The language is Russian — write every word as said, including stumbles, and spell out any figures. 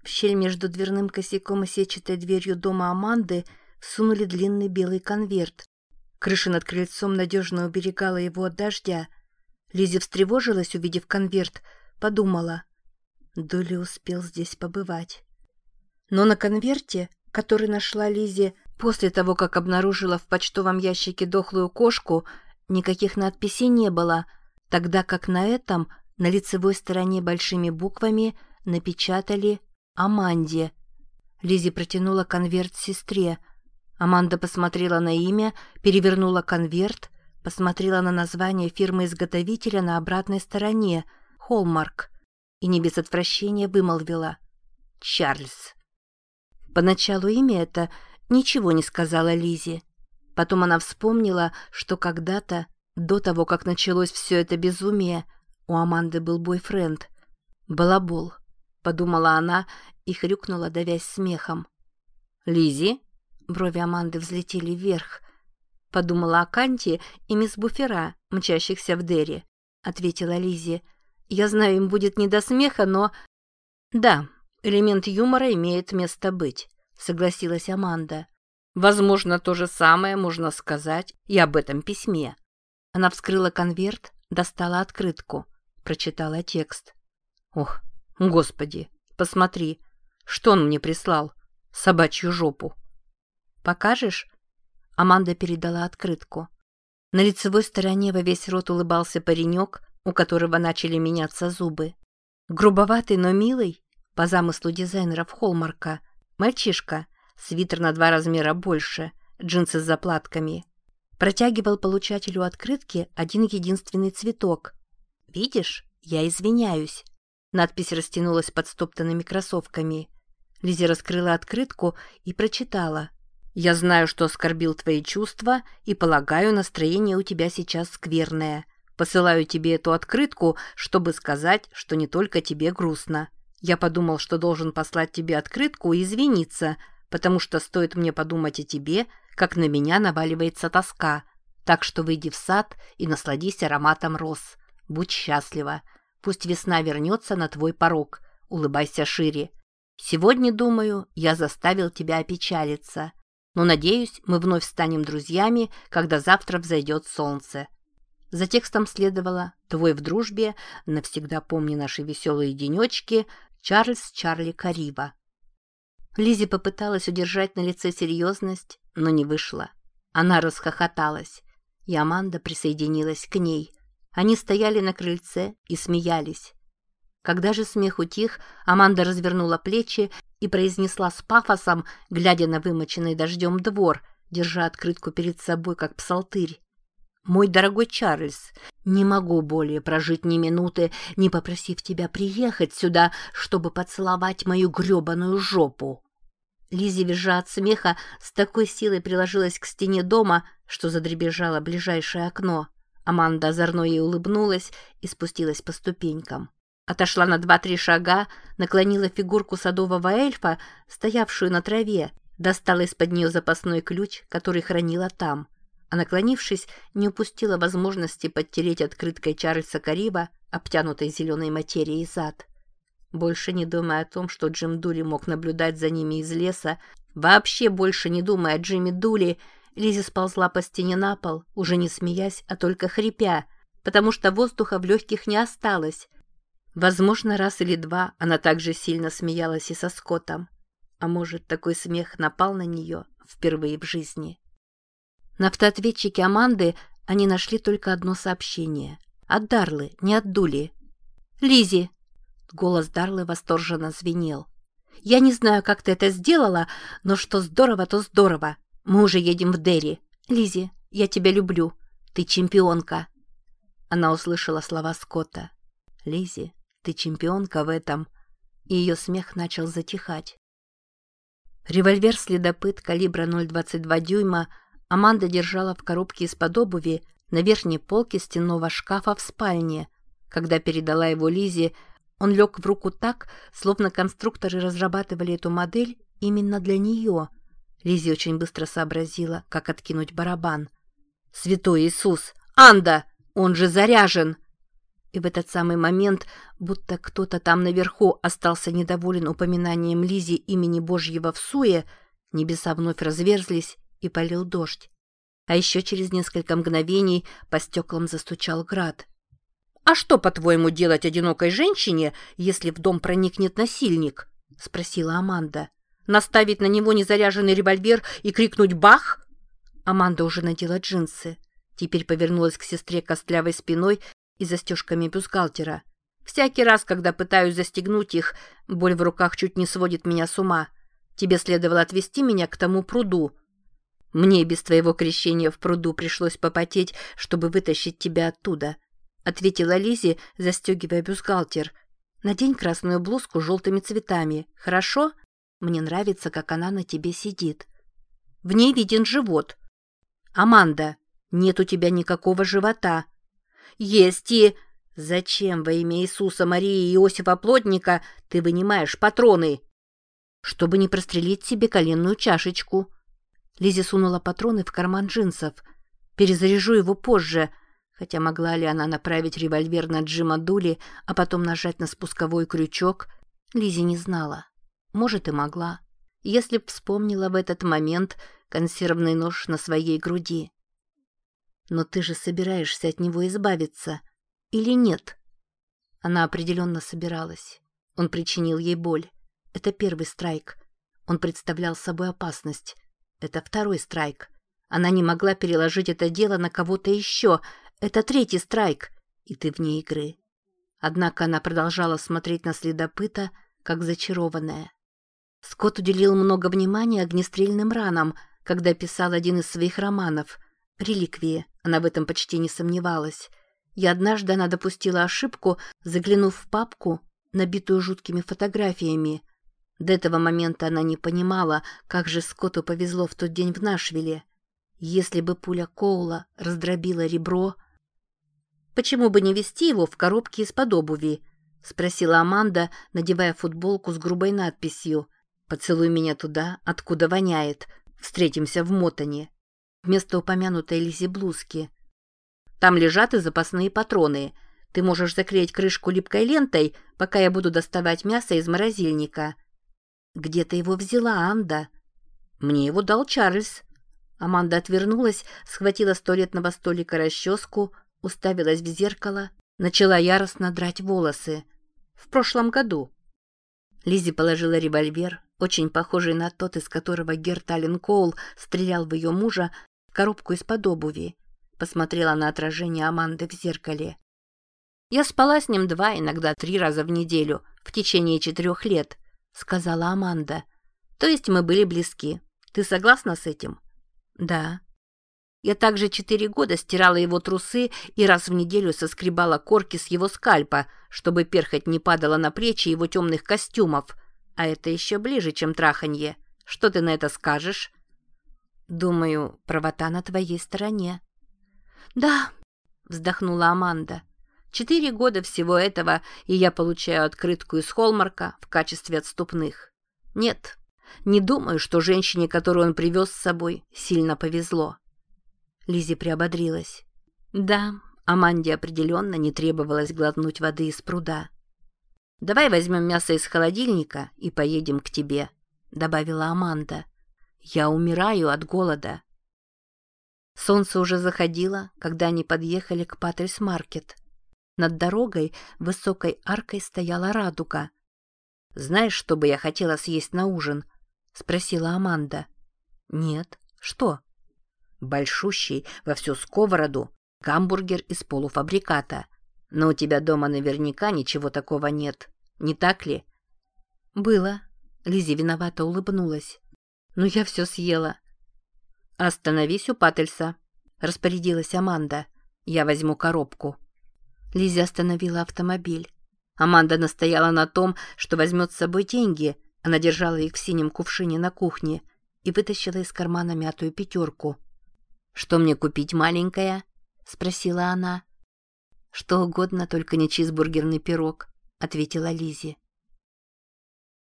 В щель между дверным косяком и сетчатой дверью дома Аманды всунули длинный белый конверт. Крыша над крыльцом надежно уберегала его от дождя. Лиззи встревожилась, увидев конверт, подумала: Дули успел здесь побывать. Но на конверте, который нашла Лиззи после того, как обнаружила в почтовом ящике дохлую кошку, никаких надписей не было, тогда как на этом, на лицевой стороне большими буквами, напечатали «Аманде». Лиззи протянула конверт сестре. Аманда посмотрела на имя, перевернула конверт, посмотрела на название фирмы-изготовителя на обратной стороне «Холмарк» и не без отвращения вымолвила: «Чарльз». Поначалу имя это ничего не сказала Лиззи. Потом она вспомнила, что когда-то, до того, как началось все это безумие, у Аманды был бойфренд. «Балабол», — подумала она и хрюкнула, давясь смехом. «Лиззи?» — брови Аманды взлетели вверх. «Подумала о Канте и мисс Буфера, мчащихся в Дерри», — ответила Лиззи. «Я знаю, им будет не до смеха, но...» «Да, элемент юмора имеет место быть», — согласилась Аманда. «Возможно, то же самое можно сказать и об этом письме». Она вскрыла конверт, достала открытку, прочитала текст. «Ох, господи, посмотри, что он мне прислал? Собачью жопу». «Покажешь?» Аманда передала открытку. На лицевой стороне во весь рот улыбался паренек, у которого начали меняться зубы. Грубоватый, но милый, по замыслу дизайнеров Холмарка, мальчишка, свитер на два размера больше, джинсы с заплатками, протягивал получателю открытки один единственный цветок. «Видишь, я извиняюсь». Надпись растянулась под стоптанными кроссовками. Лиззи раскрыла открытку и прочитала: «Я знаю, что оскорбил твои чувства, и полагаю, настроение у тебя сейчас скверное. Посылаю тебе эту открытку, чтобы сказать, что не только тебе грустно. Я подумал, что должен послать тебе открытку и извиниться, потому что стоит мне подумать о тебе, как на меня наваливается тоска. Так что выйди в сад и насладись ароматом роз. Будь счастлива. Пусть весна вернется на твой порог. Улыбайся шире. Сегодня, думаю, я заставил тебя опечалиться. Но, надеюсь, мы вновь станем друзьями, когда завтра взойдет солнце». За текстом следовало: «Твой в дружбе, навсегда помни наши веселые денечки, Чарльз Чарли Кариба». Лиззи попыталась удержать на лице серьезность, но не вышло. Она расхохоталась, и Аманда присоединилась к ней. Они стояли на крыльце и смеялись. Когда же смех утих, Аманда развернула плечи и произнесла с пафосом, глядя на вымоченный дождем двор, держа открытку перед собой, как псалтырь: «Мой дорогой Чарльз, не могу более прожить ни минуты, не попросив тебя приехать сюда, чтобы поцеловать мою грёбаную жопу». Лиззи, визжа от смеха, с такой силой приложилась к стене дома, что задребезжало ближайшее окно. Аманда озорно ей улыбнулась и спустилась по ступенькам. Отошла на два-три шага, наклонила фигурку садового эльфа, стоявшую на траве, достала из-под нее запасной ключ, который хранила там, а, наклонившись, не упустила возможности подтереть открыткой Чарльза Кариба, обтянутой зеленой материей, зад. Больше не думая о том, что Джим Дули мог наблюдать за ними из леса, вообще больше не думая о Джимми Дули, Лиззи сползла по стене на пол, уже не смеясь, а только хрипя, потому что воздуха в легких не осталось. Возможно, раз или два она так же сильно смеялась и со Скоттом. А может, такой смех напал на нее впервые в жизни. На автоответчике Аманды они нашли только одно сообщение. От Дарлы, не от Дули. «Лиззи!» Голос Дарлы восторженно звенел. «Я не знаю, как ты это сделала, но что здорово, то здорово. Мы уже едем в Дерри. Лиззи, я тебя люблю. Ты чемпионка». Она услышала слова Скотта. «Лиззи, ты чемпионка в этом», и ее смех начал затихать. Револьвер-следопыт калибра ноль двадцать два дюйма Аманда держала в коробке из-под обуви на верхней полке стенного шкафа в спальне. Когда передала его Лиззи, он лег в руку так, словно конструкторы разрабатывали эту модель именно для нее. Лиззи очень быстро сообразила, как откинуть барабан. «Святой Иисус! Анда! Он же заряжен!» И в этот самый момент, будто кто-то там наверху остался недоволен упоминанием Лизи имени Божьего в суе, небеса вновь разверзлись и полил дождь. А еще через несколько мгновений по стеклам застучал град. «А что, по-твоему, делать одинокой женщине, если в дом проникнет насильник?» — спросила Аманда. «Наставить на него незаряженный револьвер и крикнуть «бах»?» Аманда уже надела джинсы. Теперь повернулась к сестре костлявой спиной и застежками бюстгальтера. «Всякий раз, когда пытаюсь застегнуть их, боль в руках чуть не сводит меня с ума. Тебе следовало отвезти меня к тому пруду. Мне без твоего крещения в пруду пришлось попотеть, чтобы вытащить тебя оттуда», — ответила Лизи, застегивая бюстгальтер. «Надень красную блузку с желтыми цветами, хорошо? Мне нравится, как она на тебе сидит. В ней виден живот. Аманда, нет у тебя никакого живота. Есть и... Зачем во имя Иисуса, Марии и Иосифа Плотника ты вынимаешь патроны? Чтобы не прострелить себе коленную чашечку». Лизи сунула патроны в карман джинсов. «Перезаряжу его позже». Хотя могла ли она направить револьвер на Джима Дули, а потом нажать на спусковой крючок, Лизи не знала. Может, и могла, если б вспомнила в этот момент консервный нож на своей груди. «Но ты же собираешься от него избавиться, или нет?» Она определенно собиралась. Он причинил ей боль. Это первый страйк. Он представлял собой опасность. Это второй страйк. Она не могла переложить это дело на кого-то еще. Это третий страйк, и ты вне игры. Однако она продолжала смотреть на следопыта, как зачарованная. Скотт уделил много внимания огнестрельным ранам, когда писал один из своих романов «Реликвии», она в этом почти не сомневалась. И однажды она допустила ошибку, заглянув в папку, набитую жуткими фотографиями. До этого момента она не понимала, как же Скотту повезло в тот день в Нашвилле. Если бы пуля Коула раздробила ребро... «Почему бы не везти его в коробке из-под обуви?» — спросила Аманда, надевая футболку с грубой надписью «Поцелуй меня туда, откуда воняет. Встретимся в Мотоне». Вместо упомянутой Лизи блузки. «Там лежат и запасные патроны. Ты можешь заклеить крышку липкой лентой, пока я буду доставать мясо из морозильника». «Где ты его взяла, Анда?» «Мне его дал Чарльз». Аманда отвернулась, схватила с туалетного столика расческу, уставилась в зеркало, начала яростно драть волосы. «В прошлом году». Лизи положила револьвер, очень похожий на тот, из которого Герт Аллен Коул стрелял в ее мужа, в коробку из-под обуви. Посмотрела на отражение Аманды в зеркале. «Я спала с ним два, иногда три раза в неделю, в течение четырех лет», — сказала Аманда. «То есть мы были близки. Ты согласна с этим?» «Да». «Я также четыре года стирала его трусы и раз в неделю соскребала корки с его скальпа, чтобы перхоть не падала на плечи его темных костюмов. А это еще ближе, чем траханье. Что ты на это скажешь?» «Думаю, правота на твоей стороне». «Да», — вздохнула Аманда. «Четыре года всего этого, и я получаю открытку из Холмарка в качестве отступных. Нет, не думаю, что женщине, которую он привез с собой, сильно повезло». Лизи приободрилась. Да, Аманде определенно не требовалось глотнуть воды из пруда. «Давай возьмем мясо из холодильника и поедем к тебе», — добавила Аманда. «Я умираю от голода». Солнце уже заходило, когда они подъехали к Паттерс-маркет. Над дорогой высокой аркой стояла радуга. «Знаешь, что бы я хотела съесть на ужин?» — спросила Аманда. «Нет. Что?» «Большущий во всю сковороду гамбургер из полуфабриката. Но у тебя дома наверняка ничего такого нет, не так ли?» «Было». Лизи виновато улыбнулась. «Но я все съела». «Остановись у Паттельса», — распорядилась Аманда. «Я возьму коробку». Лизи остановила автомобиль. Аманда настояла на том, что возьмет с собой деньги. Она держала их в синем кувшине на кухне и вытащила из кармана мятую пятерку. «Что мне купить, маленькая?» — спросила она. «Что угодно, только не чизбургерный пирог», — ответила Лизи.